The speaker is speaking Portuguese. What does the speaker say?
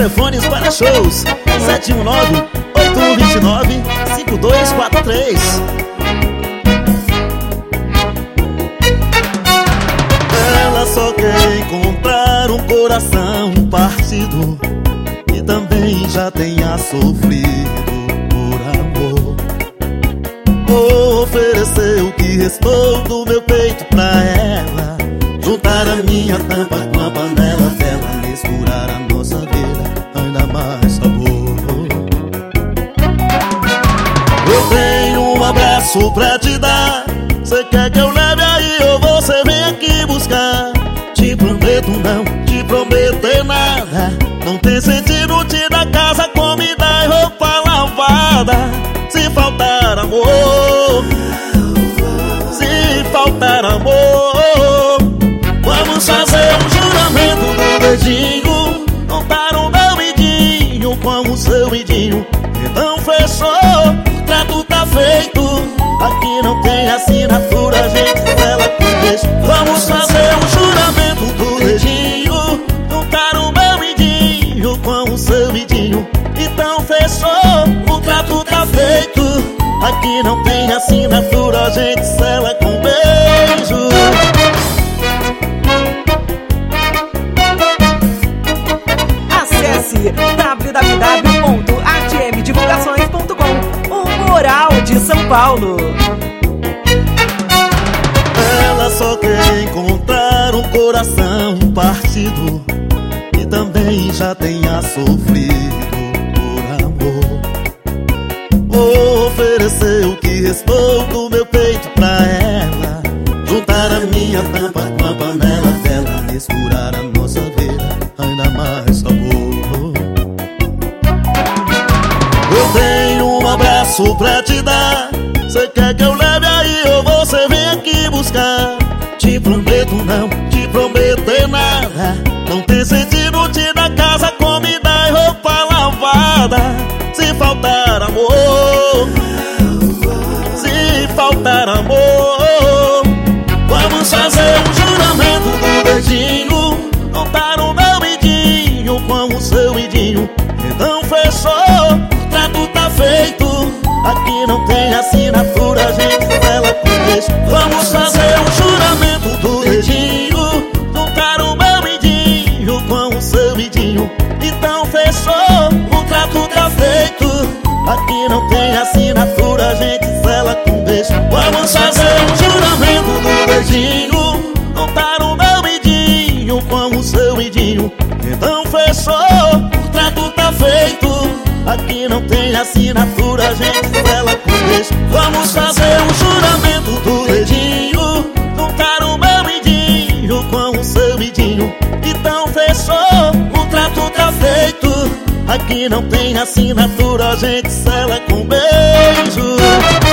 telefones para shows 719-8129-5243. Ela só quer encontrar um coração partido e também já tenha sofrido por amor. Vou oferecer o que restou do meu peito pra ela, juntar a minha tampa com a panela dela, misturar a nossa vida, ainda mais sabor. Eu tenho um abraço pra te dar, cê quer que eu leve aí ou você vem aqui buscar? Te prometo não te prometer nada, não tem sentido te dar casa, comida e roupa lavada. Se faltar amor, se faltar amor, vamos fazer um juramento do dedinho, contar o meu midinho com o seu midinho. Então fechou, o trato tá feito, aqui não tem assinatura, a gente revela com beijo. Vamos fazer um juramento do dedinho, contar o meu midinho com o seu midinho. Então fechou, o trato tá feito, aqui não tem assinatura, a gente sela com beijo. Acesse www.atmdivulgações.com, o Moral de São Paulo. Ela só quer encontrar um coração partido e também já tenha sofrido por amor. Vou oferecer o que restou do meu peito pra ela, juntar a minha tampa com a panela dela, misturar a nossa vida, ainda mais sabor. Eu tenho um abraço pra te dar, cê quer que eu leve aí ou você vem aqui buscar? Te prometo não te prometer nada, não tem sentido te dar casa, comida e roupa lavada. Se faltar amor, se faltar amor, vamos fazer um juramento do dedinho, contar o meu midinho com o seu midinho. Então fechou, o trato tá feito, aqui não tem assinatura, a gente revela com beijo. Vamos fazer um juramento do dedinho, contar o meu midinho com o seu midinho. Então fechou, o trato tá feito, aqui não tem assinatura, a gente sela com beijo. Vamos fazer um juramento do dedinho, contar o meu midinho com o seu midinho. Então fechou, o trato tá feito, aqui não tem assinatura, a gente sela com beijo. Vamos fazer um juramento do dedinho, contar o meu midinho com o seu midinho. Então fechou, o trato tá feito, aqui não tem assinatura, a gente sela com beijo.